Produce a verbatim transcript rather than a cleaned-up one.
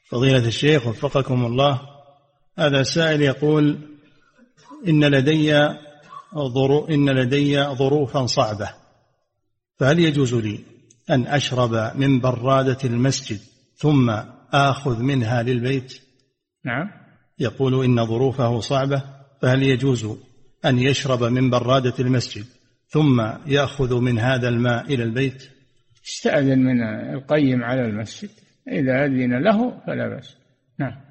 فضيلة الشيخ وفقكم الله، هذا سائل يقول إن لدي ظروف إن لدي ظروفا صعبة، فهل يجوز لي أن أشرب من برادة المسجد ثم آخذ منها للبيت؟ نعم. يقول إن ظروفه صعبة، فهل يجوز أن يشرب من برادة المسجد ثم يأخذ من هذا الماء إلى البيت؟ استأذن من القيم على المسجد، إذا أذن له فلا بأس. نعم.